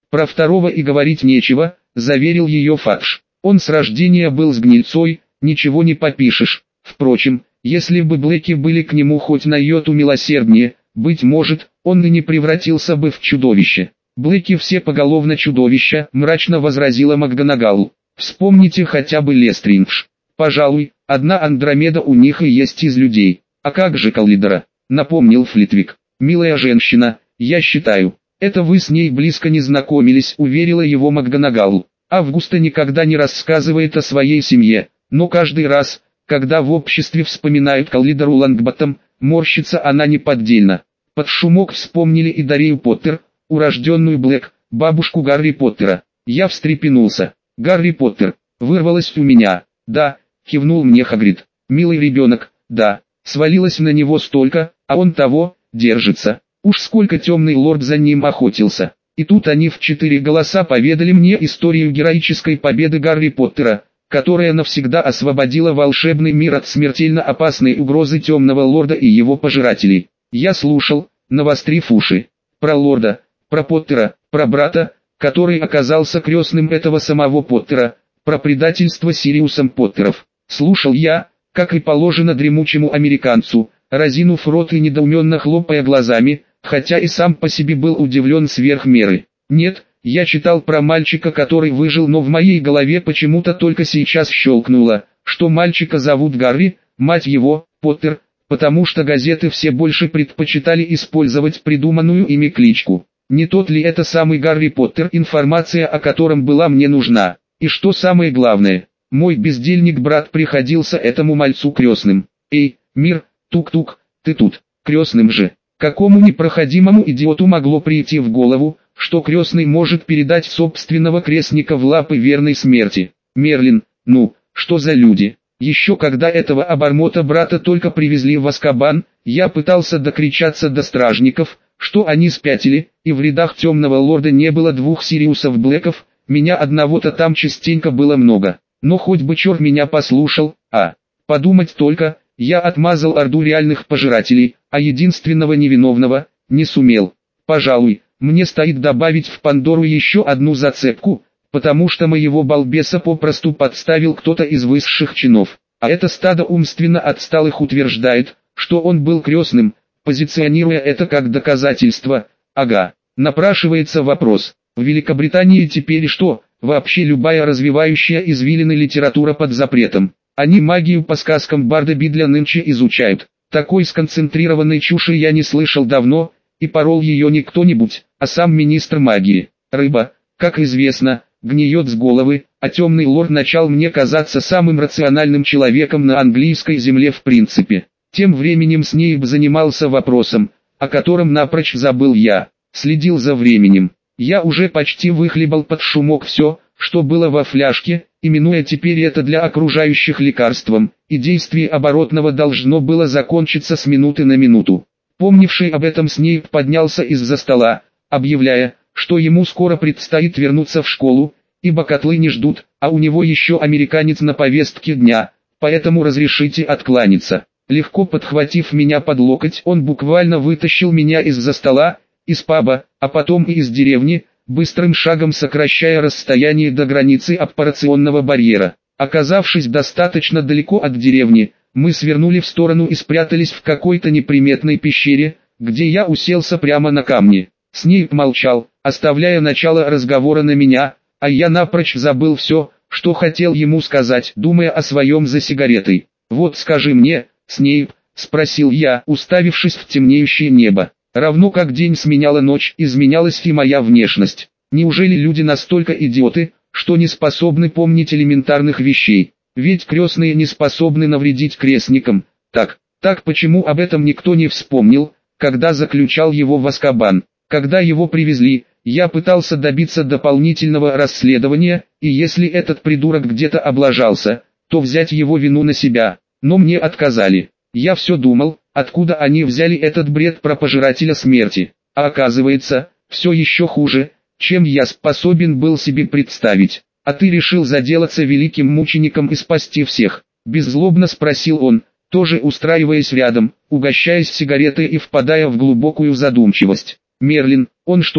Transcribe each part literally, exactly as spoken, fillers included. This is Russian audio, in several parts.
Про второго и говорить нечего, заверил ее Фадж. Он с рождения был с гнильцой, ничего не попишешь. Впрочем, если бы Блэки были к нему хоть на йоту милосерднее, быть может, он и не превратился бы в чудовище. Блэки все поголовно чудовища, мрачно возразила МакГонагал. Вспомните хотя бы Лестриндж. Пожалуй, одна Андромеда у них и есть из людей. А как же Коллидора? Напомнил Флитвик. Милая женщина, я считаю. Это вы с ней близко не знакомились, уверила его МакГонагал. Августа никогда не рассказывает о своей семье, но каждый раз, когда в обществе вспоминают Коллидору Лонгботтом, морщится она неподдельно. Под шумок вспомнили и Дарию Поттер, урожденную Блэк, бабушку Гарри Поттера. Я встрепенулся. Гарри Поттер, вырвалось у меня. Да, кивнул мне Хагрид. Милый ребенок, да, свалилось на него столько, а он того, держится. Уж сколько темный лорд за ним охотился. И тут они в четыре голоса поведали мне историю героической победы Гарри Поттера, которая навсегда освободила волшебный мир от смертельно опасной угрозы темного лорда и его пожирателей. Я слушал, навострив уши. Про лорда, про Поттера, про брата, который оказался крестным этого самого Поттера, про предательство Сириусом Поттеров. Слушал я, как и положено дремучему американцу, разинув рот и недоуменно хлопая глазами, хотя и сам по себе был удивлен сверх меры. Нет, я читал про мальчика, который выжил, но в моей голове почему-то только сейчас щелкнуло, что мальчика зовут Гарри, мать его, Поттер, потому что газеты все больше предпочитали использовать придуманную ими кличку. Не тот ли это самый Гарри Поттер, информация о котором была мне нужна? И что самое главное, мой бездельник-брат приходился этому мальцу крестным. Эй, мир, тук-тук, ты тут, крестным же. Какому непроходимому идиоту могло прийти в голову, что крестный может передать собственного крестника в лапы верной смерти? Мерлин, ну, что за люди? Еще когда этого обормота брата только привезли в Азкабан, я пытался докричаться до стражников, что они спятили, и в рядах темного лорда не было двух Сириусов Блэков, меня одного-то там частенько было много. Но хоть бы черт меня послушал, а, подумать только, я отмазал орду реальных пожирателей, а единственного невиновного, не сумел. Пожалуй, мне стоит добавить в Пандору еще одну зацепку, потому что моего балбеса попросту подставил кто-то из высших чинов. А это стадо умственно отсталых утверждает, что он был крестным, позиционируя это как доказательство. Ага, напрашивается вопрос, в Великобритании теперь что, вообще любая развивающая извилины литература под запретом? Они магию по сказкам Барда Бидля нынче изучают. Такой сконцентрированной чуши я не слышал давно, и порол ее не кто-нибудь, а сам министр магии. Рыба, как известно, гниет с головы, а темный лорд начал мне казаться самым рациональным человеком на английской земле в принципе. Тем временем Снейп занимался вопросом, о котором напрочь забыл я. Следил за временем. Я уже почти выхлебал под шумок все, что было во фляжке, именуя теперь это для окружающих лекарством, и действие оборотного должно было закончиться с минуты на минуту. Помнивший об этом Снейп поднялся из-за стола, объявляя, что ему скоро предстоит вернуться в школу, ибо котлы не ждут, а у него еще американец на повестке дня, поэтому разрешите откланяться. Легко подхватив меня под локоть, он буквально вытащил меня из-за стола, из паба, а потом и из деревни, быстрым шагом сокращая расстояние до границы аппарационного барьера. Оказавшись достаточно далеко от деревни, мы свернули в сторону и спрятались в какой-то неприметной пещере, где я уселся прямо на камне. Снейп молчал, оставляя начало разговора на меня, а я напрочь забыл все, что хотел ему сказать, думая о своем за сигаретой. «Вот скажи мне, Снейп», — спросил я, уставившись в темнеющее небо. Равно как день сменяла ночь, изменялась и моя внешность. Неужели люди настолько идиоты, что не способны помнить элементарных вещей? Ведь крестные не способны навредить крестникам. Так, так почему об этом никто не вспомнил, когда заключал его в Азкабан? Когда его привезли, я пытался добиться дополнительного расследования, и если этот придурок где-то облажался, то взять его вину на себя, но мне отказали. Я все думал, откуда они взяли этот бред про пожирателя смерти, а оказывается, все еще хуже, чем я способен был себе представить. «А ты решил заделаться великим мучеником и спасти всех?» – беззлобно спросил он, тоже устраиваясь рядом, угощаясь сигаретой и впадая в глубокую задумчивость. «Мерлин, он что,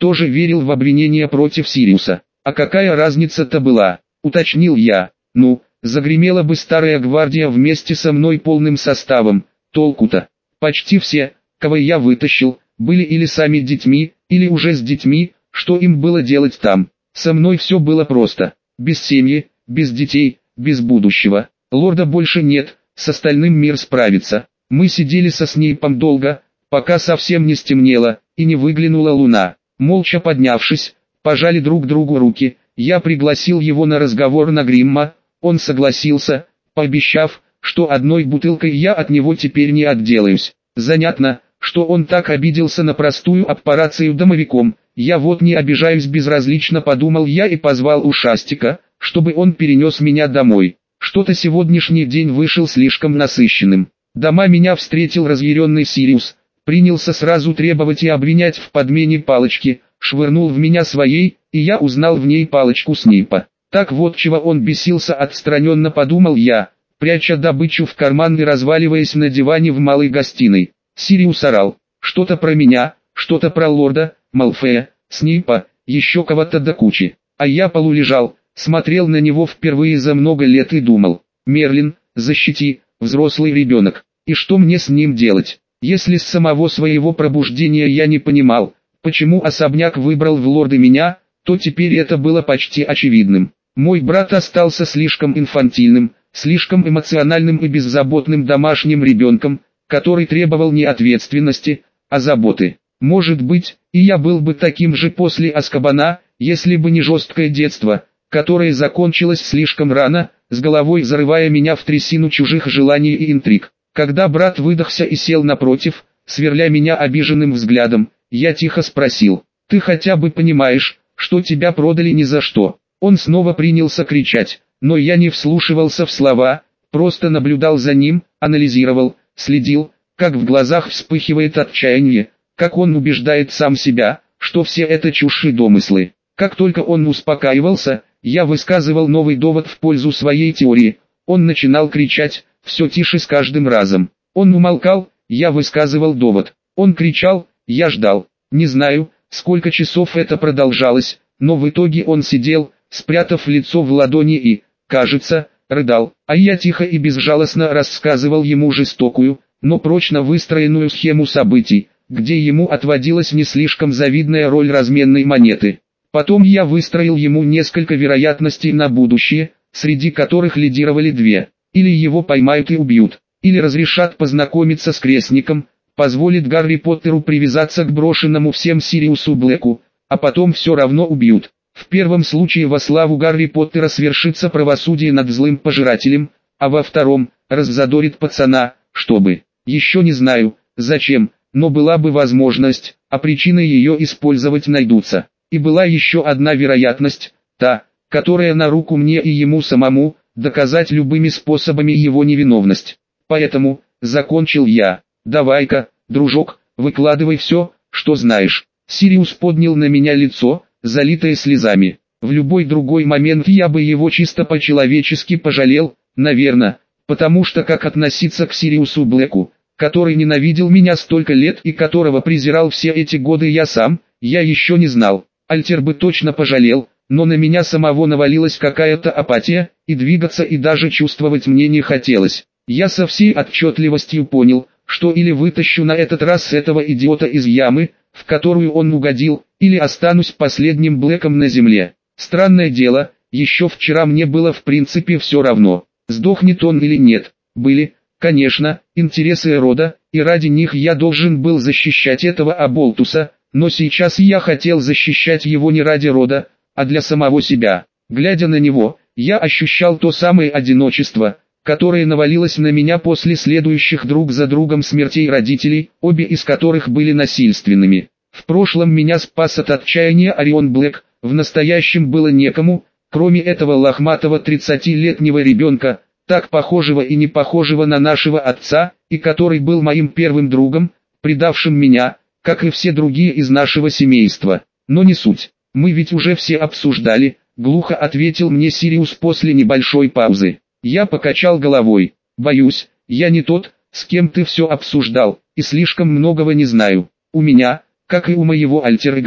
тоже верил в обвинения против Сириуса. А какая разница-то была, уточнил я. Ну, загремела бы старая гвардия вместе со мной полным составом, толку-то. Почти все, кого я вытащил, были или сами детьми, или уже с детьми, что им было делать там. Со мной все было просто. Без семьи, без детей, без будущего. Лорда больше нет, с остальным мир справится. Мы сидели со Снейпом долго, пока совсем не стемнело, и не выглянула луна. Молча поднявшись, пожали друг другу руки. Я пригласил его на разговор на Гримма, он согласился, пообещав, что одной бутылкой я от него теперь не отделаюсь. Занятно, что он так обиделся на простую операцию домовиком. Я вот не обижаюсь, безразлично подумал я и позвал Ушастика, чтобы он перенес меня домой. Что-то сегодняшний день вышел слишком насыщенным. Дома меня встретил разъяренный Сириус, принялся сразу требовать и обвинять в подмене палочки, швырнул в меня своей, и я узнал в ней палочку Снейпа. Так вот чего он бесился, отстраненно подумал я, пряча добычу в карман и разваливаясь на диване в малой гостиной. Сириус орал, что-то про меня, что-то про лорда Малфея, Снейпа, еще кого-то до кучи. А я полулежал, смотрел на него впервые за много лет и думал, Мерлин, защити, взрослый ребенок, и что мне с ним делать? Если с самого своего пробуждения я не понимал, почему особняк выбрал в лорды меня, то теперь это было почти очевидным. Мой брат остался слишком инфантильным, слишком эмоциональным и беззаботным домашним ребенком, который требовал не ответственности, а заботы. Может быть, и я был бы таким же после Азкабана, если бы не жесткое детство, которое закончилось слишком рано, с головой зарывая меня в трясину чужих желаний и интриг. Когда брат выдохся и сел напротив, сверля меня обиженным взглядом, я тихо спросил, «Ты хотя бы понимаешь, что тебя продали ни за что?» Он снова принялся кричать, но я не вслушивался в слова, просто наблюдал за ним, анализировал, следил, как в глазах вспыхивает отчаяние, как он убеждает сам себя, что все это чушь и домыслы. Как только он успокаивался, я высказывал новый довод в пользу своей теории. Он начинал кричать, все тише с каждым разом. Он умолкал, я высказывал довод. Он кричал, я ждал. Не знаю, сколько часов это продолжалось, но в итоге он сидел, спрятав лицо в ладони и, кажется, рыдал. А я тихо и безжалостно рассказывал ему жестокую, но прочно выстроенную схему событий, где ему отводилась не слишком завидная роль разменной монеты. Потом я выстроил ему несколько вероятностей на будущее, среди которых лидировали две. Или его поймают и убьют, или разрешат познакомиться с крестником, позволит Гарри Поттеру привязаться к брошенному всем Сириусу Блэку, а потом все равно убьют. В первом случае во славу Гарри Поттера свершится правосудие над злым пожирателем, а во втором – раззадорит пацана, чтобы, еще не знаю, зачем, но была бы возможность, а причины ее использовать найдутся. И была еще одна вероятность, та, которая на руку мне и ему самому, доказать любыми способами его невиновность. Поэтому, закончил я, давай-ка, дружок, выкладывай все, что знаешь. Сириус поднял на меня лицо, залитое слезами. В любой другой момент я бы его чисто по-человечески пожалел, наверное, потому что как относиться к Сириусу Блэку, который ненавидел меня столько лет и которого презирал все эти годы я сам, я еще не знал. Альтер бы точно пожалел, но на меня самого навалилась какая-то апатия, и двигаться и даже чувствовать мне не хотелось. Я со всей отчетливостью понял, что или вытащу на этот раз этого идиота из ямы, в которую он угодил, или останусь последним Блэком на земле. Странное дело, еще вчера мне было в принципе все равно, сдохнет он или нет. Были, конечно, интересы рода, и ради них я должен был защищать этого оболтуса, но сейчас я хотел защищать его не ради рода, а для самого себя. Глядя на него, я ощущал то самое одиночество, которое навалилось на меня после следующих друг за другом смертей родителей, обе из которых были насильственными. В прошлом меня спас от отчаяния Орион Блэк, в настоящем было некому, кроме этого лохматого тридцатилетнего ребенка, так похожего и не похожего на нашего отца, и который был моим первым другом, предавшим меня, как и все другие из нашего семейства. Но не суть, мы ведь уже все обсуждали, глухо ответил мне Сириус после небольшой паузы. Я покачал головой, боюсь, я не тот, с кем ты все обсуждал, и слишком многого не знаю. У меня, как и у моего альтер-эго,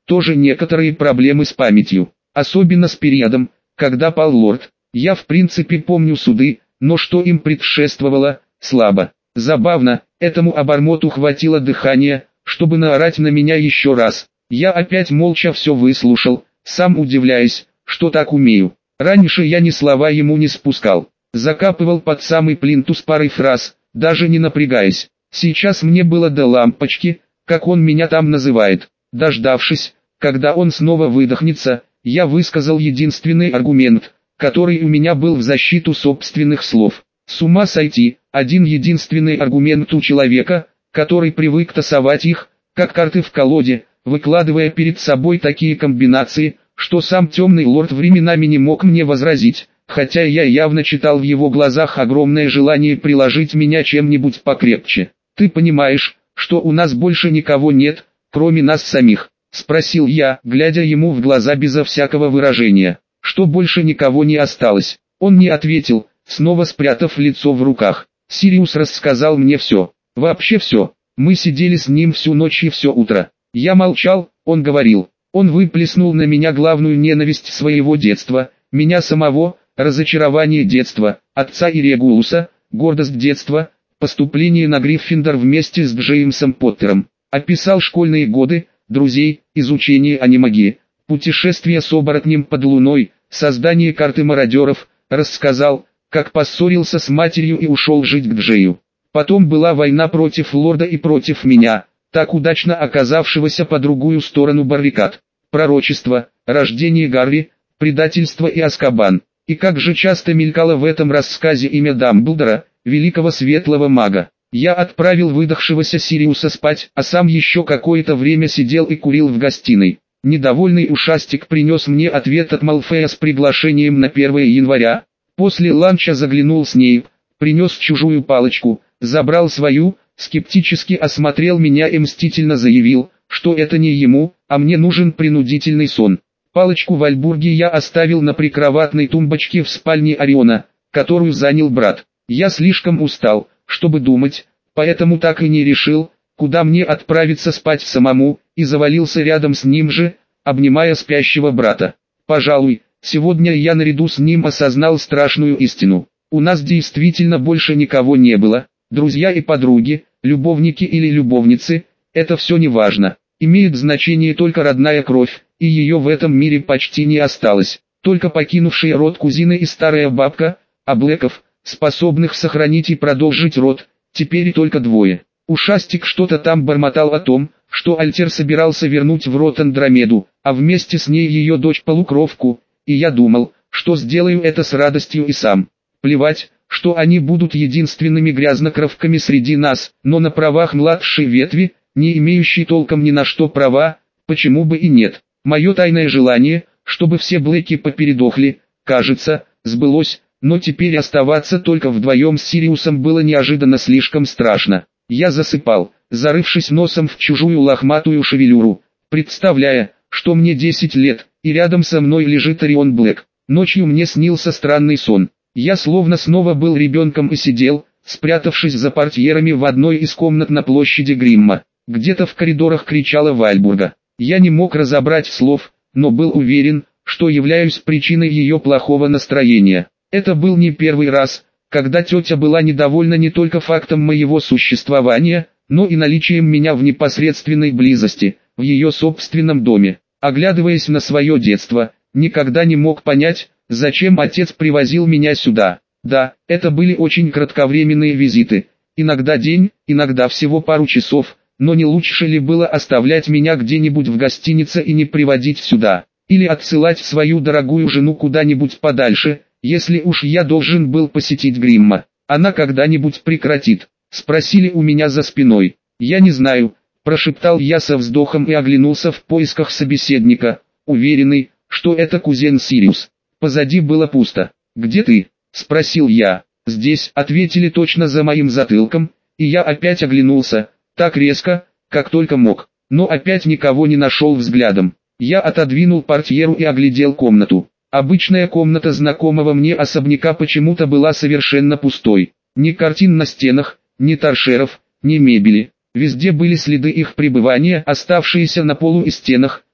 тоже некоторые проблемы с памятью, особенно с периодом, когда пал лорд. Я в принципе помню суды, но что им предшествовало, слабо. Забавно, этому обормоту хватило дыхания, чтобы наорать на меня еще раз. Я опять молча все выслушал, сам удивляясь, что так умею. Раньше я ни слова ему не спускал, закапывал под самый плинтус парой фраз, даже не напрягаясь. Сейчас мне было до лампочки, как он меня там называет. Дождавшись, когда он снова выдохнется, я высказал единственный аргумент, который у меня был в защиту собственных слов. С ума сойти, один единственный аргумент у человека, который привык тасовать их, как карты в колоде, выкладывая перед собой такие комбинации, что сам темный лорд временами не мог мне возразить, хотя я явно читал в его глазах огромное желание приложить меня чем-нибудь покрепче. «Ты понимаешь, что у нас больше никого нет, кроме нас самих?» — спросил я, глядя ему в глаза безо всякого выражения. «Что больше никого не осталось?» Он не ответил, снова спрятав лицо в руках. Сириус рассказал мне все. Вообще все. Мы сидели с ним всю ночь и все утро. Я молчал, он говорил. Он выплеснул на меня главную ненависть своего детства, меня самого, разочарование детства, отца и Регулуса, гордость детства, поступление на Гриффиндор вместе с Джеймсом Поттером. Описал школьные годы, друзей, изучение анимагии, путешествие с оборотнем под луной, создание карты мародеров, рассказал, как поссорился с матерью и ушел жить к Джею. Потом была война против лорда и против меня, так удачно оказавшегося по другую сторону баррикад. Пророчество, рождение Гарри, предательство и Азкабан. И как же часто мелькало в этом рассказе имя Дамблдора, великого светлого мага. Я отправил выдохшегося Сириуса спать, а сам еще какое-то время сидел и курил в гостиной. Недовольный ушастик принес мне ответ от Малфея с приглашением на первое января. После ланча заглянул Снейп, принес чужую палочку, забрал свою, скептически осмотрел меня и мстительно заявил, что это не ему, а мне нужен принудительный сон. Палочку Вальбурги я оставил на прикроватной тумбочке в спальне Ориона, которую занял брат. Я слишком устал, чтобы думать, поэтому так и не решил, куда мне отправиться спать самому, и завалился рядом с ним же, обнимая спящего брата. Пожалуй, сегодня я наряду с ним осознал страшную истину. У нас действительно больше никого не было, друзья и подруги, любовники или любовницы, это все не важно. Имеет значение только родная кровь, и ее в этом мире почти не осталось. Только покинувшие род кузины и старая бабка, а Блэков, способных сохранить и продолжить род, теперь только двое. Ушастик что-то там бормотал о том, что Альтер собирался вернуть в род Андромеду, а вместе с ней ее дочь-полукровку, и я думал, что сделаю это с радостью и сам. Плевать, что они будут единственными грязнокровками среди нас, но на правах младшей ветви, не имеющей толком ни на что права, почему бы и нет. Мое тайное желание, чтобы все Блэки попередохли, кажется, сбылось, но теперь оставаться только вдвоем с Сириусом было неожиданно слишком страшно. Я засыпал, зарывшись носом в чужую лохматую шевелюру, представляя, что мне десять лет, и рядом со мной лежит Орион Блэк. Ночью мне снился странный сон. Я словно снова был ребенком и сидел, спрятавшись за портьерами в одной из комнат на площади Гримма. Где-то в коридорах кричала Вальбурга. Я не мог разобрать слов, но был уверен, что являюсь причиной ее плохого настроения. Это был не первый раз, когда тетя была недовольна не только фактом моего существования, но и наличием меня в непосредственной близости, в ее собственном доме. Оглядываясь на свое детство, никогда не мог понять, зачем отец привозил меня сюда. Да, это были очень кратковременные визиты, иногда день, иногда всего пару часов, но не лучше ли было оставлять меня где-нибудь в гостинице и не приводить сюда, или отсылать свою дорогую жену куда-нибудь подальше, если уж я должен был посетить Гримма. Она когда-нибудь прекратит, спросили у меня за спиной. Я не знаю, прошептал я со вздохом и оглянулся в поисках собеседника, уверенный, что это кузен Сириус. Позади было пусто. «Где ты?» — спросил я. «Здесь», — ответили точно за моим затылком, и я опять оглянулся, так резко, как только мог, но опять никого не нашел взглядом. Я отодвинул портьеру и оглядел комнату. Обычная комната знакомого мне особняка почему-то была совершенно пустой. Ни картин на стенах, ни торшеров, ни мебели. Везде были следы их пребывания, оставшиеся на полу и стенах,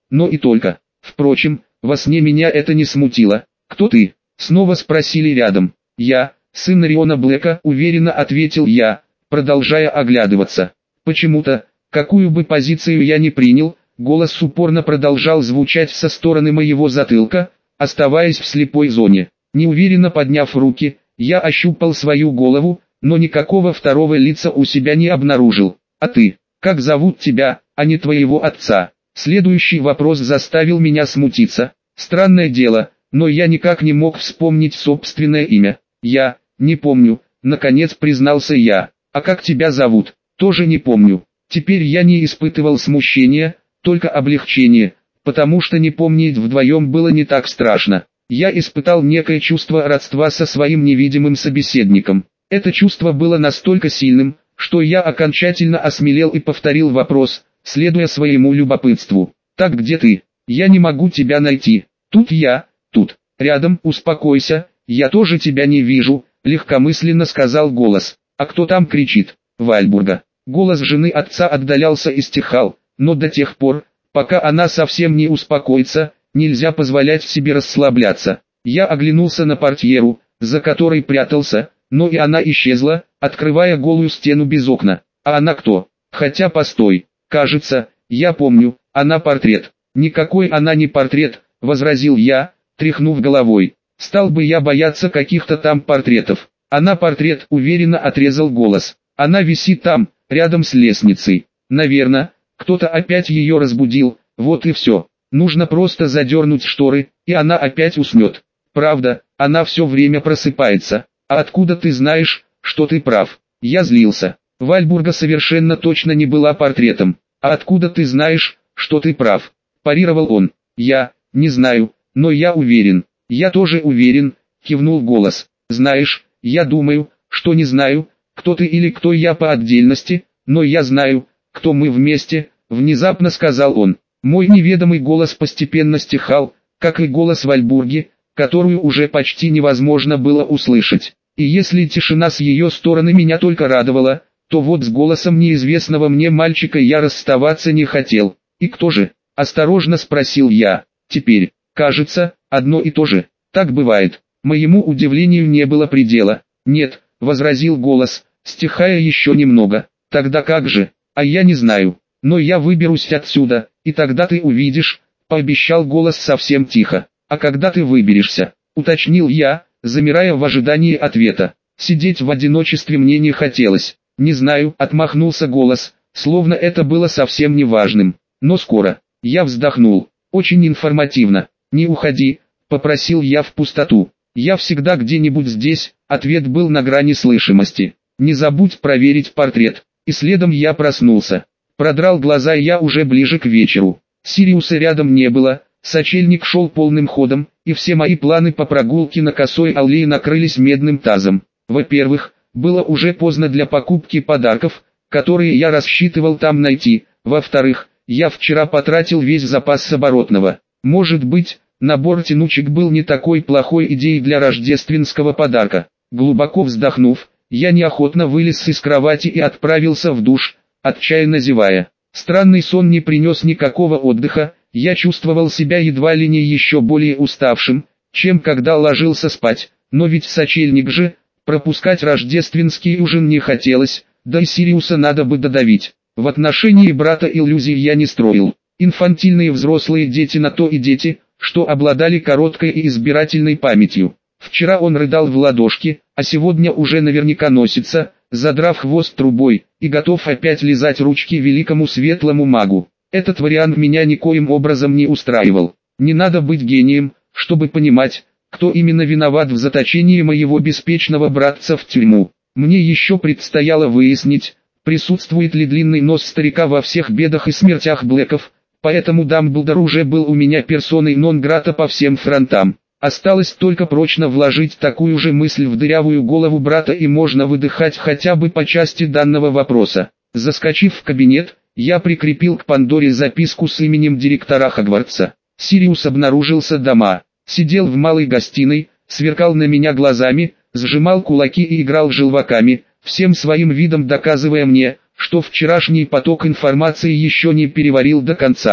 но и только. Впрочем, во сне меня это не смутило. «Кто ты?» — снова спросили рядом. «Я, сын Риона Блэка», — уверенно ответил я, продолжая оглядываться. Почему-то, какую бы позицию я ни принял, голос упорно продолжал звучать со стороны моего затылка, оставаясь в слепой зоне. Неуверенно подняв руки, я ощупал свою голову, но никакого второго лица у себя не обнаружил. «А ты, как зовут тебя, а не твоего отца?» Следующий вопрос заставил меня смутиться. Странное дело, но я никак не мог вспомнить собственное имя. «Я, не помню», — наконец признался я. «А как тебя зовут?» «Тоже не помню». Теперь я не испытывал смущения, только облегчение, потому что не помнить вдвоем было не так страшно. Я испытал некое чувство родства со своим невидимым собеседником. Это чувство было настолько сильным, что я окончательно осмелел и повторил вопрос, следуя своему любопытству. «Так где ты? Я не могу тебя найти». «Тут я, тут, рядом, успокойся, я тоже тебя не вижу», — легкомысленно сказал голос. «А кто там кричит?» «Вальбурга». Голос жены отца отдалялся и стихал, но до тех пор, пока она совсем не успокоится, нельзя позволять себе расслабляться. Я оглянулся на портьеру, за которой прятался, но и она исчезла, открывая голую стену без окна. А она кто? Хотя постой, кажется, я помню, она портрет. Никакой она не портрет, возразил я, тряхнув головой. Стал бы я бояться каких-то там портретов. Она портрет, уверенно отрезал голос. Она висит там, рядом с лестницей. Наверное, кто-то опять ее разбудил, вот и все. Нужно просто задернуть шторы, и она опять уснет. Правда, она все время просыпается. А откуда ты знаешь, что ты прав? Я злился. Вальбурга совершенно точно не была портретом. А откуда ты знаешь, что ты прав? Парировал он. Я, не знаю, но я уверен. Я тоже уверен, кивнул голос. Знаешь, я думаю, что не знаю, кто ты или кто я по отдельности, но я знаю, кто мы вместе, внезапно сказал он. Мой неведомый голос постепенно стихал, как и голос Вальбурги, которую уже почти невозможно было услышать. И если тишина с ее стороны меня только радовала, то вот с голосом неизвестного мне мальчика я расставаться не хотел. «И кто же?» – осторожно спросил я. «Теперь, кажется, одно и то же. Так бывает». Моему удивлению не было предела. «Нет», – возразил голос, стихая еще немного. «Тогда как же? А я не знаю. Но я выберусь отсюда, и тогда ты увидишь», – пообещал голос совсем тихо. «А когда ты выберешься?» – уточнил я, замирая в ожидании ответа. Сидеть в одиночестве мне не хотелось. «Не знаю», – отмахнулся голос, словно это было совсем не важным. «Но скоро». Я вздохнул. «Очень информативно. Не уходи», – попросил я в пустоту. «Я всегда где-нибудь здесь», – ответ был на грани слышимости. «Не забудь проверить портрет». И следом я проснулся. Продрал глаза я уже ближе к вечеру. Сириуса рядом не было. Сочельник шел полным ходом, и все мои планы по прогулке на косой аллее накрылись медным тазом. Во-первых, было уже поздно для покупки подарков, которые я рассчитывал там найти. Во-вторых, я вчера потратил весь запас оборотного. Может быть, набор тянучек был не такой плохой идеей для рождественского подарка. Глубоко вздохнув, я неохотно вылез из кровати и отправился в душ, отчаянно зевая. Странный сон не принес никакого отдыха. Я чувствовал себя едва ли не еще более уставшим, чем когда ложился спать, но ведь сочельник же, пропускать рождественский ужин не хотелось, да и Сириуса надо бы додавить. В отношении брата иллюзий я не строил. Инфантильные взрослые дети на то и дети, что обладали короткой и избирательной памятью. Вчера он рыдал в ладошки, а сегодня уже наверняка носится, задрав хвост трубой, и готов опять лизать ручки великому светлому магу. Этот вариант меня никоим образом не устраивал. Не надо быть гением, чтобы понимать, кто именно виноват в заточении моего беспечного братца в тюрьму. Мне еще предстояло выяснить, присутствует ли длинный нос старика во всех бедах и смертях Блэков, поэтому Дамблдор уже был у меня персоной нон-грата по всем фронтам. Осталось только прочно вложить такую же мысль в дырявую голову брата, и можно выдыхать хотя бы по части данного вопроса. Заскочив в кабинет, я прикрепил к Пандоре записку с именем директора Хогвартса. Сириус обнаружился дома, сидел в малой гостиной, сверкал на меня глазами, сжимал кулаки и играл желваками, всем своим видом доказывая мне, что вчерашний поток информации еще не переварил до конца.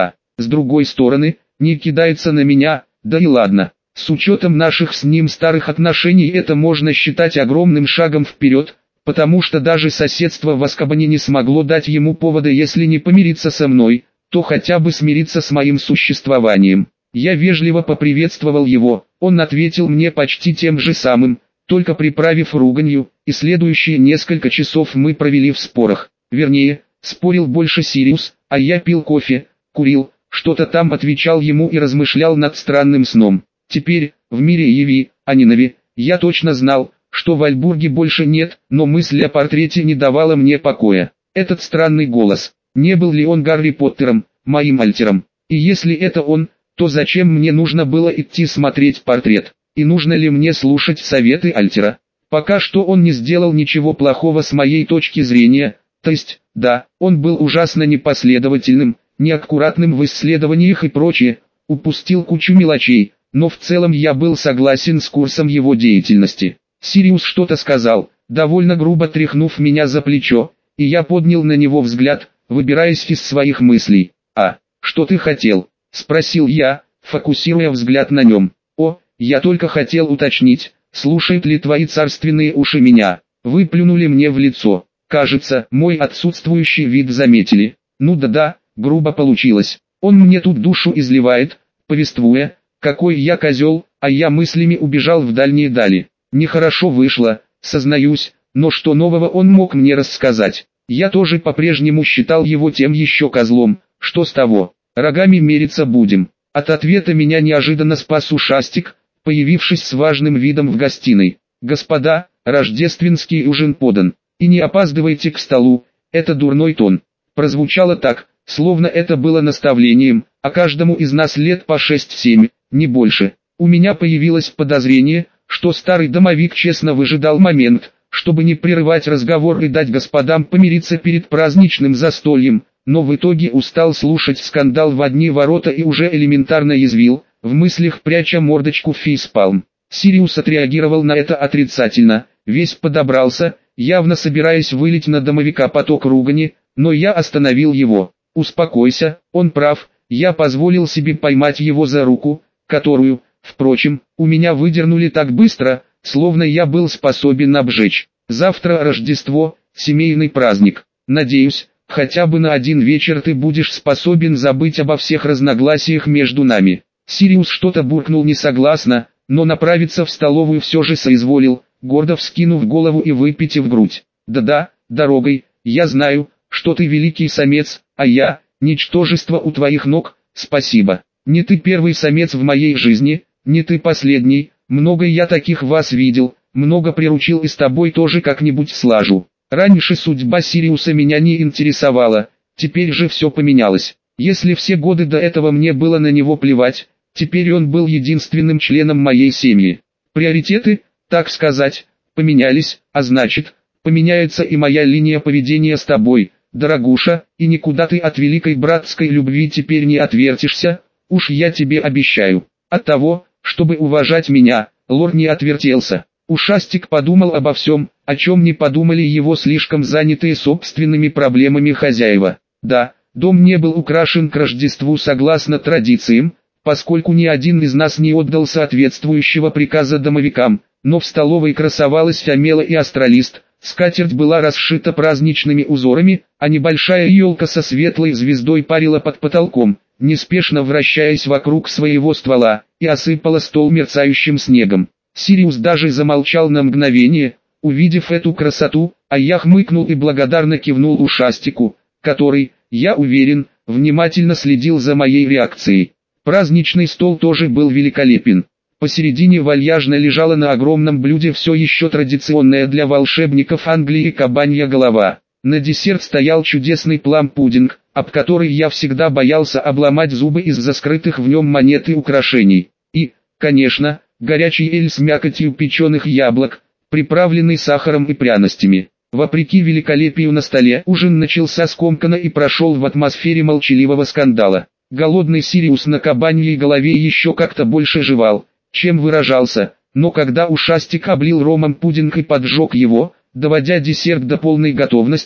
с другой стороны, не кидается на меня, да и ладно. С учетом наших с ним старых отношений это можно считать огромным шагом вперед, потому что даже соседство в Азкабане не смогло дать ему повода, если не помириться со мной, то хотя бы смириться с моим существованием. Я вежливо поприветствовал его, он ответил мне почти тем же самым, только приправив руганью, и следующие несколько часов мы провели в спорах. Вернее, спорил больше Сириус, а я пил кофе, курил, что-то там отвечал ему и размышлял над странным сном. Теперь, в мире Яви, а не Нави, я точно знал, что в Альбурге больше нет, но мысль о портрете не давала мне покоя. Этот странный голос, не был ли он Гарри Поттером, моим альтером? И если это он, то зачем мне нужно было идти смотреть портрет? И нужно ли мне слушать советы альтера? Пока что он не сделал ничего плохого с моей точки зрения, то есть, да, он был ужасно непоследовательным, неаккуратным в исследованиях и прочее, упустил кучу мелочей, но в целом я был согласен с курсом его деятельности. Сириус что-то сказал, довольно грубо тряхнув меня за плечо, и я поднял на него взгляд, выбираясь из своих мыслей. «А, что ты хотел?» – спросил я, фокусируя взгляд на нем. «О, я только хотел уточнить, слушают ли твои царственные уши меня?» Выплюнули мне в лицо. Кажется, мой отсутствующий вид заметили. Ну да-да, грубо получилось. Он мне тут душу изливает, повествуя, какой я козел, а я мыслями убежал в дальние дали. Нехорошо вышло, сознаюсь, но что нового он мог мне рассказать? Я тоже по-прежнему считал его тем еще козлом, что с того, рогами мериться будем. От ответа меня неожиданно спас ушастик, появившись с важным видом в гостиной. «Господа, рождественский ужин подан, и не опаздывайте к столу, это дурной тон». Прозвучало так, словно это было наставлением, а каждому из нас лет по шесть-семь, не больше. У меня появилось подозрение, что старый домовик честно выжидал момент, чтобы не прерывать разговор и дать господам помириться перед праздничным застольем, но в итоге устал слушать скандал в одни ворота и уже элементарно язвил, в мыслях пряча мордочку в фейспалм. Сириус отреагировал на это отрицательно, весь подобрался, явно собираясь вылить на домовика поток ругани, но я остановил его. «Успокойся, он прав, я позволил себе поймать его за руку, которую, впрочем, у меня выдернули так быстро, словно я был способен обжечь. Завтра Рождество, семейный праздник. Надеюсь, хотя бы на один вечер ты будешь способен забыть обо всех разногласиях между нами». Сириус что-то буркнул несогласно, но направиться в столовую все же соизволил, гордо вскинув голову и выпитив грудь. «Да-да, дорогой, я знаю, что ты великий самец, а я, ничтожество у твоих ног, спасибо. Не ты первый самец в моей жизни, не ты последний, много я таких вас видел, много приручил и с тобой тоже как-нибудь слажу». Раньше судьба Сириуса меня не интересовала, теперь же все поменялось. Если все годы до этого мне было на него плевать, теперь он был единственным членом моей семьи. Приоритеты, так сказать, поменялись, а значит, поменяется и моя линия поведения с тобой, дорогуша, и никуда ты от великой братской любви теперь не отвертишься, уж я тебе обещаю. От того, чтобы уважать меня, лорд не отвертелся. Ушастик подумал обо всем, о чем не подумали его слишком занятые собственными проблемами хозяева. Да, дом не был украшен к Рождеству согласно традициям, поскольку ни один из нас не отдал соответствующего приказа домовикам, но в столовой красовалась омела и астролист, скатерть была расшита праздничными узорами, а небольшая елка со светлой звездой парила под потолком, неспешно вращаясь вокруг своего ствола, и осыпала стол мерцающим снегом. Сириус даже замолчал на мгновение, увидев эту красоту, а я хмыкнул и благодарно кивнул ушастику, который, я уверен, внимательно следил за моей реакцией. Праздничный стол тоже был великолепен. Посередине вальяжно лежала на огромном блюде все еще традиционная для волшебников Англии кабанья голова. На десерт стоял чудесный плам-пудинг, об который я всегда боялся обломать зубы из-за скрытых в нем монет и украшений. И, конечно, горячий эль с мякотью печеных яблок, приправленный сахаром и пряностями. Вопреки великолепию на столе, ужин начался скомканно и прошел в атмосфере молчаливого скандала. Голодный Сириус на кабаньей голове еще как-то больше жевал, чем выражался, но когда ушастик облил ромом пудинг и поджег его, доводя десерт до полной готовности,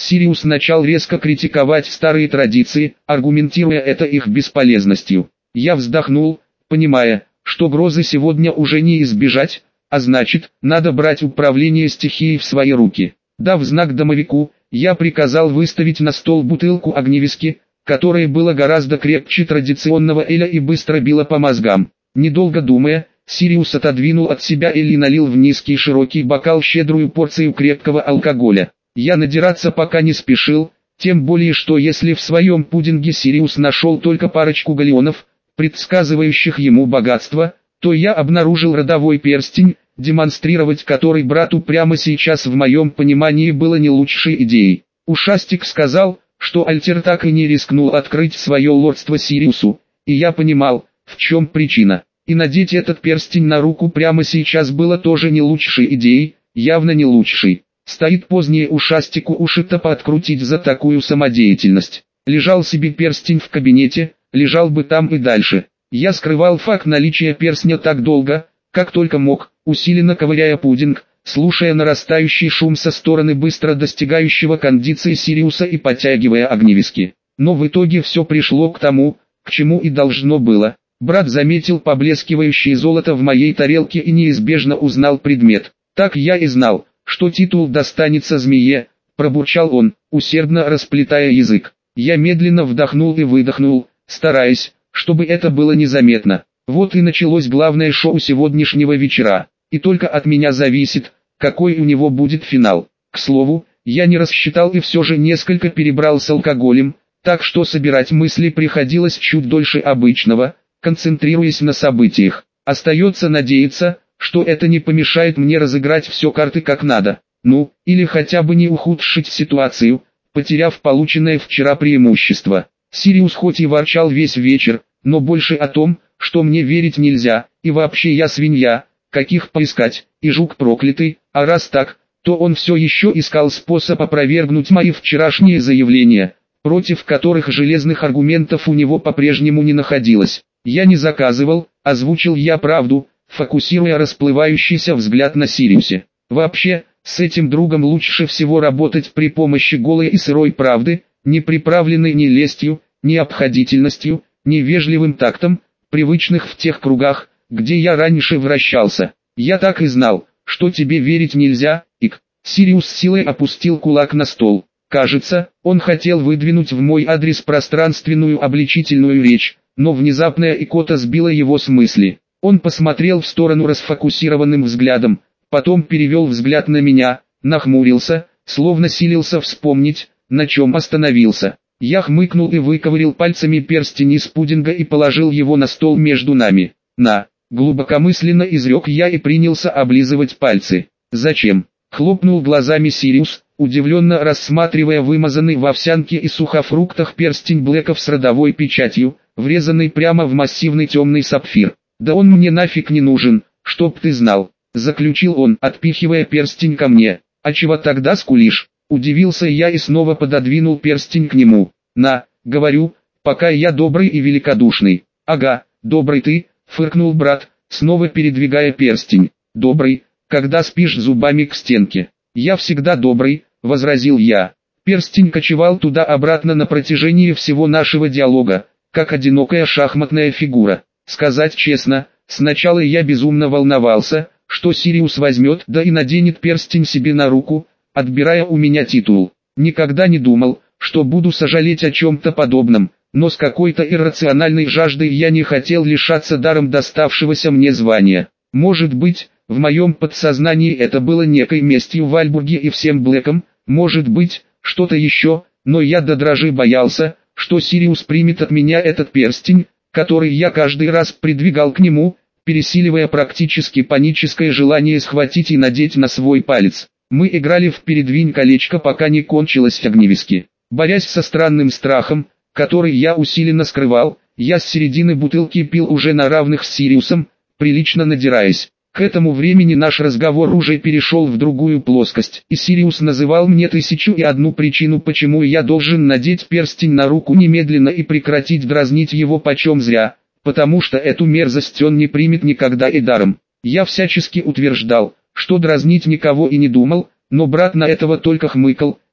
Сириус начал резко критиковать старые традиции, аргументируя это их бесполезностью. Я вздохнул, понимая, что грозы сегодня уже не избежать, а значит, надо брать управление стихией в свои руки. Дав знак домовику, я приказал выставить на стол бутылку огневиски, которая была гораздо крепче традиционного эля и быстро била по мозгам. Недолго думая, Сириус отодвинул от себя эль и налил в низкий широкий бокал щедрую порцию крепкого алкоголя. Я надираться пока не спешил, тем более что если в своем пудинге Сириус нашел только парочку галеонов, предсказывающих ему богатство, то я обнаружил родовой перстень, демонстрировать который брату прямо сейчас в моем понимании было не лучшей идеей. Ушастик сказал, что Альтер так и не рискнул открыть свое лордство Сириусу, и я понимал, в чем причина. И надеть этот перстень на руку прямо сейчас было тоже не лучшей идеей, явно не лучшей. Стоит позднее ушастику уши-то подкрутить за такую самодеятельность. Лежал себе перстень в кабинете, лежал бы там и дальше. Я скрывал факт наличия перстня так долго, как только мог, усиленно ковыряя пудинг, слушая нарастающий шум со стороны быстро достигающего кондиции Сириуса и подтягивая огневиски. Но в итоге все пришло к тому, к чему и должно было. Брат заметил поблескивающее золото в моей тарелке и неизбежно узнал предмет. Так я и знал, что титул достанется змее, пробурчал он, усердно расплетая язык. Я медленно вдохнул и выдохнул, стараясь, чтобы это было незаметно. Вот и началось главное шоу сегодняшнего вечера, и только от меня зависит, какой у него будет финал. К слову, я не рассчитал и все же несколько перебрал с алкоголем, так что собирать мысли приходилось чуть дольше обычного, концентрируясь на событиях. Остается надеяться, что это не помешает мне разыграть все карты как надо, ну, или хотя бы не ухудшить ситуацию, потеряв полученное вчера преимущество. Сириус хоть и ворчал весь вечер, но больше о том, что мне верить нельзя, и вообще я свинья, каких поискать, и жук проклятый, а раз так, то он все еще искал способ опровергнуть мои вчерашние заявления, против которых железных аргументов у него по-прежнему не находилось. Я не заказывал, озвучил я правду, фокусируя расплывающийся взгляд на Сириусе. Вообще, с этим другом лучше всего работать при помощи голой и сырой правды, не приправленной ни лестью, ни обходительностью, ни вежливым тактом, привычных в тех кругах, где я раньше вращался. Я так и знал, что тебе верить нельзя, Ик. Сириус силой опустил кулак на стол. Кажется, он хотел выдвинуть в мой адрес пространственную обличительную речь, но внезапная икота сбила его с мысли. Он посмотрел в сторону расфокусированным взглядом, потом перевел взгляд на меня, нахмурился, словно силился вспомнить, на чем остановился. Я хмыкнул и выковырил пальцами перстень из пудинга и положил его на стол между нами. «На!» — глубокомысленно изрек я и принялся облизывать пальцы. «Зачем?» — хлопнул глазами Сириус, удивленно рассматривая вымазанный в овсянке и сухофруктах перстень Блэков с родовой печатью, врезанный прямо в массивный темный сапфир. «Да он мне нафиг не нужен, чтоб ты знал», — заключил он, отпихивая перстень ко мне. «А чего тогда скулишь?» — удивился я и снова пододвинул перстень к нему. «На, говорю, пока я добрый и великодушный». «Ага, добрый ты», — фыркнул брат, снова передвигая перстень. «Добрый, когда спишь зубами к стенке». «Я всегда добрый», — возразил я. Перстень кочевал туда-обратно на протяжении всего нашего диалога, как одинокая шахматная фигура. Сказать честно, сначала я безумно волновался, что Сириус возьмет да и наденет перстень себе на руку, отбирая у меня титул. Никогда не думал, что буду сожалеть о чем-то подобном, но с какой-то иррациональной жаждой я не хотел лишаться даром доставшегося мне звания. Может быть, в моем подсознании это было некой местью Вальбурге и всем Блэкам, может быть, что-то еще, но я до дрожи боялся, что Сириус примет от меня этот перстень, который я каждый раз придвигал к нему, пересиливая практически паническое желание схватить и надеть на свой палец. Мы играли в «Передвинь колечко», пока не кончилось огневиски. Борясь со странным страхом, который я усиленно скрывал, я с середины бутылки пил уже на равных с Сириусом, прилично надираясь. К этому времени наш разговор уже перешел в другую плоскость, и Сириус называл мне тысячу и одну причину, почему я должен надеть перстень на руку немедленно и прекратить дразнить его почем зря, потому что эту мерзость он не примет никогда и даром. Я всячески утверждал, что дразнить никого и не думал, но брат на этого только хмыкал,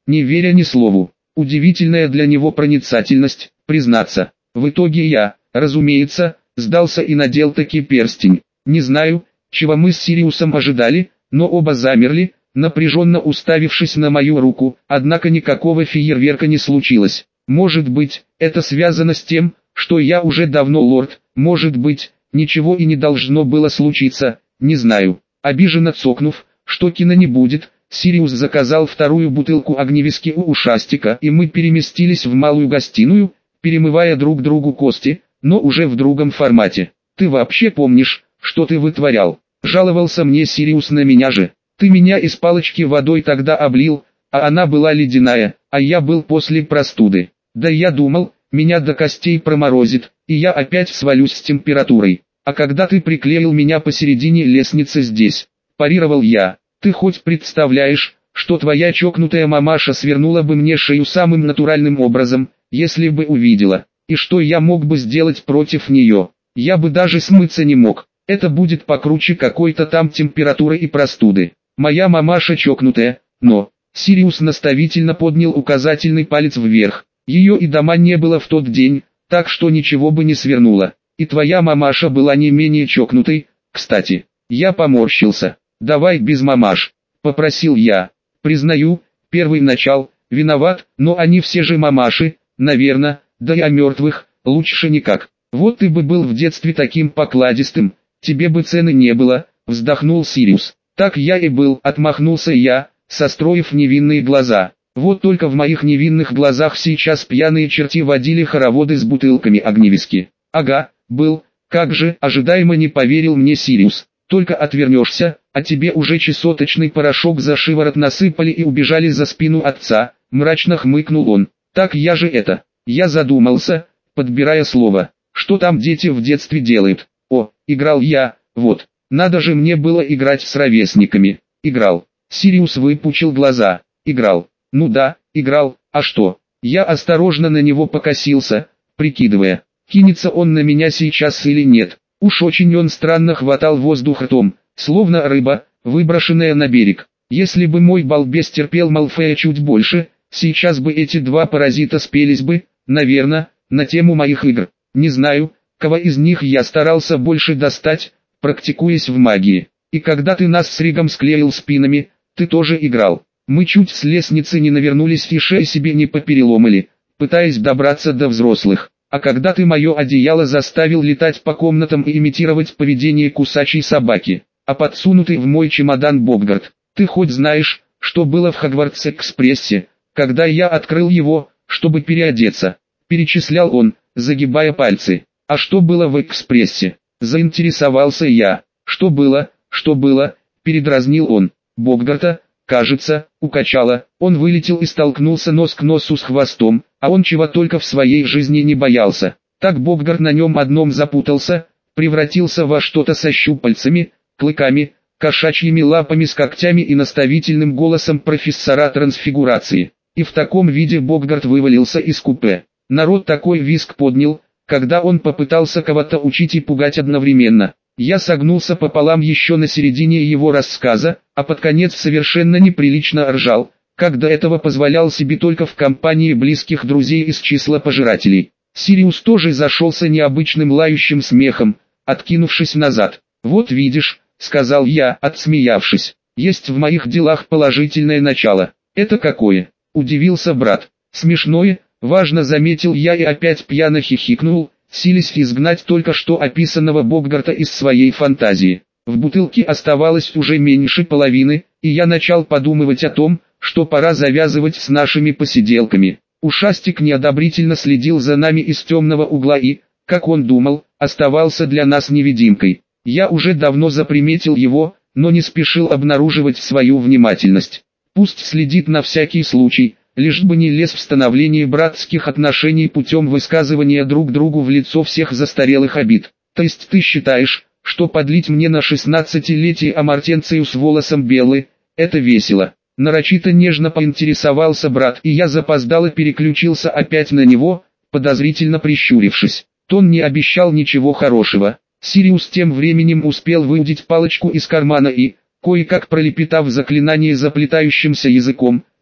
не веря ни слову. Удивительная для него проницательность, признаться. В итоге я, разумеется, сдался и надел таки перстень. Не знаю, чего мы с Сириусом ожидали, но оба замерли, напряженно уставившись на мою руку, однако никакого фейерверка не случилось. Может быть, это связано с тем, что я уже давно лорд, может быть, ничего и не должно было случиться, не знаю. Обиженно цокнув, что кино не будет, Сириус заказал вторую бутылку огневиски у ушастика, и мы переместились в малую гостиную, перемывая друг другу кости, но уже в другом формате. «Ты вообще помнишь, что ты вытворял?» — жаловался мне Сириус на меня же. «Ты меня из палочки водой тогда облил, а она была ледяная, а я был после простуды. Да я думал, меня до костей проморозит, и я опять свалюсь с температурой. А когда ты приклеил меня посередине лестницы здесь, парировал я, ты хоть представляешь, что твоя чокнутая мамаша свернула бы мне шею самым натуральным образом, если бы увидела, и что я мог бы сделать против нее? Я бы даже смыться не мог, это будет покруче какой-то там температуры и простуды. Моя мамаша чокнутая, но...» Сириус наставительно поднял указательный палец вверх. «Ее и дома не было в тот день, так что ничего бы не свернуло. И твоя мамаша была не менее чокнутой, кстати». Я поморщился. «Давай без мамаш», — попросил я. «Признаю, первый начал, виноват, но они все же мамаши, наверное, да и о мертвых, лучше никак. Вот ты бы был в детстве таким покладистым, тебе бы цены не было», — вздохнул Сириус. «Так я и был», — отмахнулся я, состроив невинные глаза. Вот только в моих невинных глазах сейчас пьяные черти водили хороводы с бутылками огневиски. «Ага, был, как же», — ожидаемо не поверил мне Сириус. «Только отвернешься, а тебе уже чесоточный порошок за шиворот насыпали и убежали за спину отца», — мрачно хмыкнул он. «Так я же это...» Я задумался, подбирая слово. «Что там дети в детстве делают?» «О, играл я, вот. Надо же мне было играть с ровесниками». «Играл». Сириус выпучил глаза. «Играл». «Ну да, играл, а что?» Я осторожно на него покосился, прикидывая, кинется он на меня сейчас или нет. Уж очень он странно хватал воздух ртом, словно рыба, выброшенная на берег. Если бы мой балбес терпел Малфоя чуть больше, сейчас бы эти два паразита спелись бы, наверное, на тему моих игр. Не знаю, кого из них я старался больше достать, практикуясь в магии. И когда ты нас с Ригом склеил спинами, ты тоже играл. Мы чуть с лестницы не навернулись и шеи себе не попереломали, пытаясь добраться до взрослых. А когда ты мое одеяло заставил летать по комнатам и имитировать поведение кусачей собаки, а подсунутый в мой чемодан Боггарт, ты хоть знаешь, что было в Хогвартс-экспрессе, когда я открыл его, чтобы переодеться? Перечислял он, загибая пальцы. А что было в экспрессе? Заинтересовался я. Что было, что было, передразнил он. Боггарта, кажется, укачало, он вылетел и столкнулся нос к носу с хвостом, а он чего только в своей жизни не боялся. Так Боггарт на нем одном запутался, превратился во что-то со щупальцами, клыками, кошачьими лапами с когтями и наставительным голосом профессора трансфигурации. И в таком виде Боггарт вывалился из купе. Народ такой визг поднял, когда он попытался кого-то учить и пугать одновременно. Я согнулся пополам еще на середине его рассказа, а под конец совершенно неприлично ржал, как до этого позволял себе только в компании близких друзей из числа пожирателей. Сириус тоже зашелся необычным лающим смехом, откинувшись назад. «Вот видишь», — сказал я, отсмеявшись, — «есть в моих делах положительное начало». «Это какое?» — удивился брат. «Смешное», — важно заметил я и опять пьяно хихикнул, силясь изгнать только что описанного Боггарта из своей фантазии. В бутылке оставалось уже меньше половины, и я начал подумывать о том, что пора завязывать с нашими посиделками. Ушастик неодобрительно следил за нами из темного угла и, как он думал, оставался для нас невидимкой. Я уже давно заприметил его, но не спешил обнаруживать свою внимательность. Пусть следит на всякий случай, лишь бы не лез в становление братских отношений путем высказывания друг другу в лицо всех застарелых обид. То есть ты считаешь, что подлить мне на шестнадцатилетие амортенцию с волосом белый, это весело? Нарочито нежно поинтересовался брат, и я запоздало переключился опять на него, подозрительно прищурившись. Тон не обещал ничего хорошего. Сириус тем временем успел выудить палочку из кармана и, кое-как пролепетав заклинание заплетающимся языком,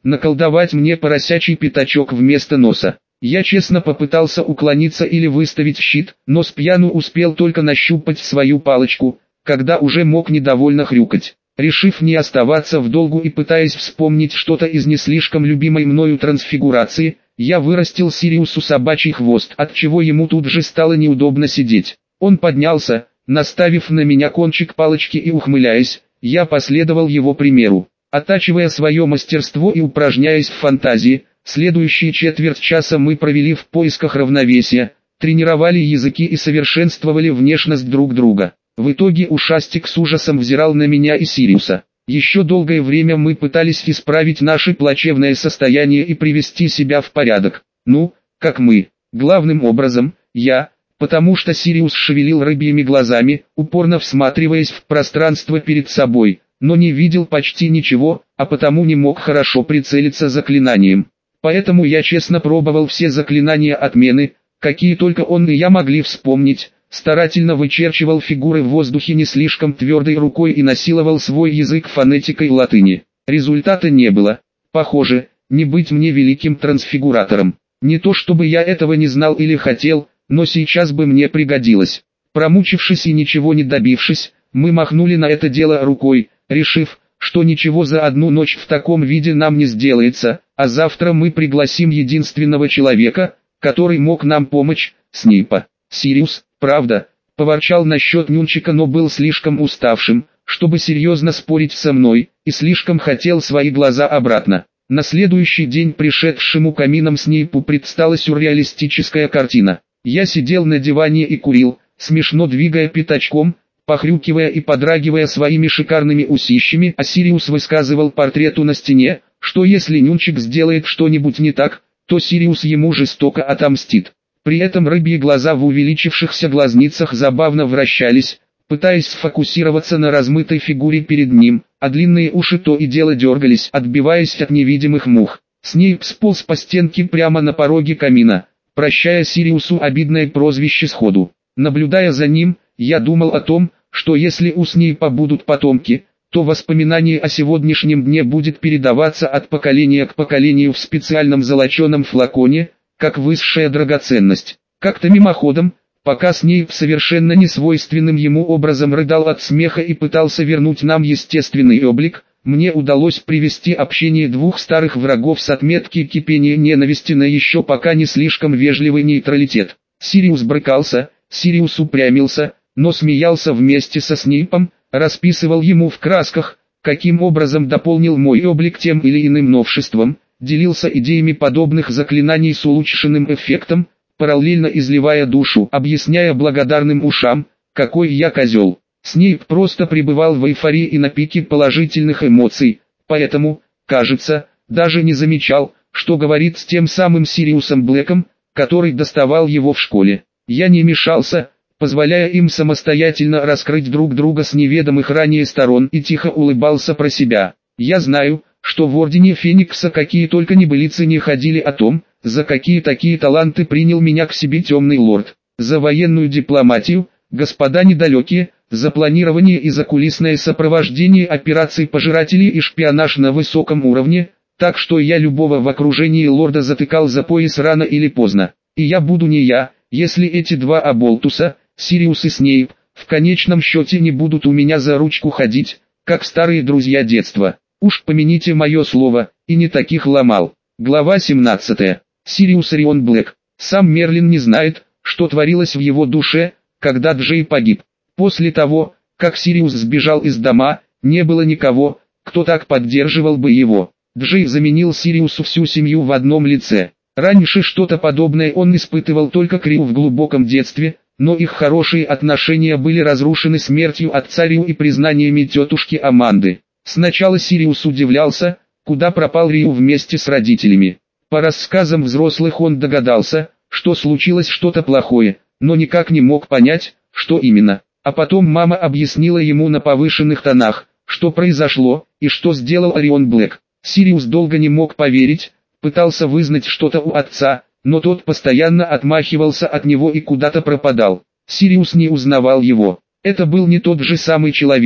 наколдовать мне поросячий пятачок вместо носа. Я честно попытался уклониться или выставить щит, но с пьяну успел только нащупать свою палочку, когда уже мог недовольно хрюкать. Решив не оставаться в долгу и пытаясь вспомнить что-то из не слишком любимой мною трансфигурации, я вырастил Сириусу собачий хвост, от чего ему тут же стало неудобно сидеть. Он поднялся, наставив на меня кончик палочки и ухмыляясь, я последовал его примеру. Оттачивая свое мастерство и упражняясь в фантазии, следующие четверть часа мы провели в поисках равновесия, тренировали языки и совершенствовали внешность друг друга. В итоге ушастик с ужасом взирал на меня и Сириуса. Еще долгое время мы пытались исправить наше плачевное состояние и привести себя в порядок. Ну, как мы. Главным образом, я, потому что Сириус шевелил рыбьими глазами, упорно всматриваясь в пространство перед собой, но не видел почти ничего, а потому не мог хорошо прицелиться заклинанием. Поэтому я честно пробовал все заклинания отмены, какие только он и я могли вспомнить, старательно вычерчивал фигуры в воздухе не слишком твердой рукой и насиловал свой язык фонетикой латыни. Результата не было. Похоже, не быть мне великим трансфигуратором. Не то чтобы я этого не знал или хотел, но сейчас бы мне пригодилось. Промучившись и ничего не добившись, мы махнули на это дело рукой, решив, что ничего за одну ночь в таком виде нам не сделается, а завтра мы пригласим единственного человека, который мог нам помочь, Снейпа. Сириус, правда, поворчал насчет Нюнчика, но был слишком уставшим, чтобы серьезно спорить со мной, и слишком хотел свои глаза обратно. На следующий день пришедшему камином Снейпу предстала сюрреалистическая картина. Я сидел на диване и курил, смешно двигая пятачком, похрюкивая и подрагивая своими шикарными усищами, а Сириус высказывал портрету на стене, что если Нюнчик сделает что-нибудь не так, то Сириус ему жестоко отомстит. При этом рыбьи глаза в увеличившихся глазницах забавно вращались, пытаясь сфокусироваться на размытой фигуре перед ним, а длинные уши то и дело дергались, отбиваясь от невидимых мух. Снейп сполз по стенке прямо на пороге камина, прощая Сириусу обидное прозвище сходу. Наблюдая за ним, я думал о том, что если у Снейпа будут потомки, то воспоминание о сегодняшнем дне будет передаваться от поколения к поколению в специальном золоченом флаконе, как высшая драгоценность. Как-то мимоходом, пока Снейп совершенно несвойственным ему образом рыдал от смеха и пытался вернуть нам естественный облик, мне удалось привести общение двух старых врагов с отметки кипения ненависти на еще пока не слишком вежливый нейтралитет. Сириус брыкался, Сириус упрямился, но смеялся вместе со Снейпом, расписывал ему в красках, каким образом дополнил мой облик тем или иным новшеством, делился идеями подобных заклинаний с улучшенным эффектом, параллельно изливая душу, объясняя благодарным ушам, какой я козел. Снейп просто пребывал в эйфории и на пике положительных эмоций, поэтому, кажется, даже не замечал, что говорит с тем самым Сириусом Блэком, который доставал его в школе. Я не мешался, позволяя им самостоятельно раскрыть друг друга с неведомых ранее сторон, и тихо улыбался про себя. Я знаю, что в Ордене Феникса какие только небылицы не ходили о том, за какие такие таланты принял меня к себе темный лорд. За военную дипломатию, господа недалекие, за планирование и закулисное сопровождение операций пожирателей и шпионаж на высоком уровне, так что я любого в окружении лорда затыкал за пояс рано или поздно. И я буду не я, если эти два оболтуса, Сириус и Снейп, в конечном счете не будут у меня за ручку ходить, как старые друзья детства. Уж помяните мое слово, и не таких ломал. Глава семнадцатая. Сириус Орион Блэк. Сам Мерлин не знает, что творилось в его душе, когда Джей погиб. После того, как Сириус сбежал из дома, не было никого, кто так поддерживал бы его. Джей заменил Сириусу всю семью в одном лице. Раньше что-то подобное он испытывал только к Риу в глубоком детстве, но их хорошие отношения были разрушены смертью отца Риу и признаниями тетушки Аманды. Сначала Сириус удивлялся, куда пропал Риу вместе с родителями. По рассказам взрослых он догадался, что случилось что-то плохое, но никак не мог понять, что именно. А потом мама объяснила ему на повышенных тонах, что произошло, и что сделал Орион Блэк. Сириус долго не мог поверить, пытался вызнать что-то у отца, но тот постоянно отмахивался от него и куда-то пропадал. Сириус не узнавал его. Это был не тот же самый человек,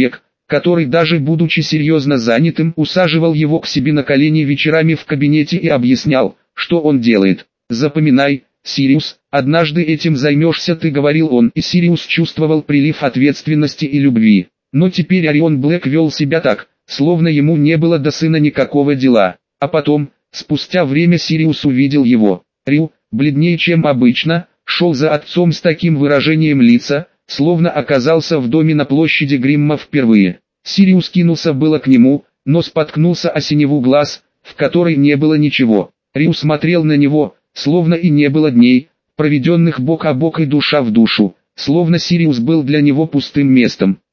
который даже будучи серьезно занятым усаживал его к себе на колени вечерами в кабинете и объяснял, что он делает. «Запоминай, Сириус, однажды этим займешься ты», — говорил он, и Сириус чувствовал прилив ответственности и любви. Но теперь Орион Блэк вел себя так, словно ему не было до сына никакого дела. А потом, спустя время Сириус увидел его. Рю, бледнее чем обычно, шел за отцом с таким выражением лица, словно оказался в доме на площади Гримма впервые. Сириус кинулся было к нему, но споткнулся о синеву глаз, в которой не было ничего. Рю смотрел на него, словно и не было дней, проведенных бок о бок и душа в душу, словно Сириус был для него пустым местом.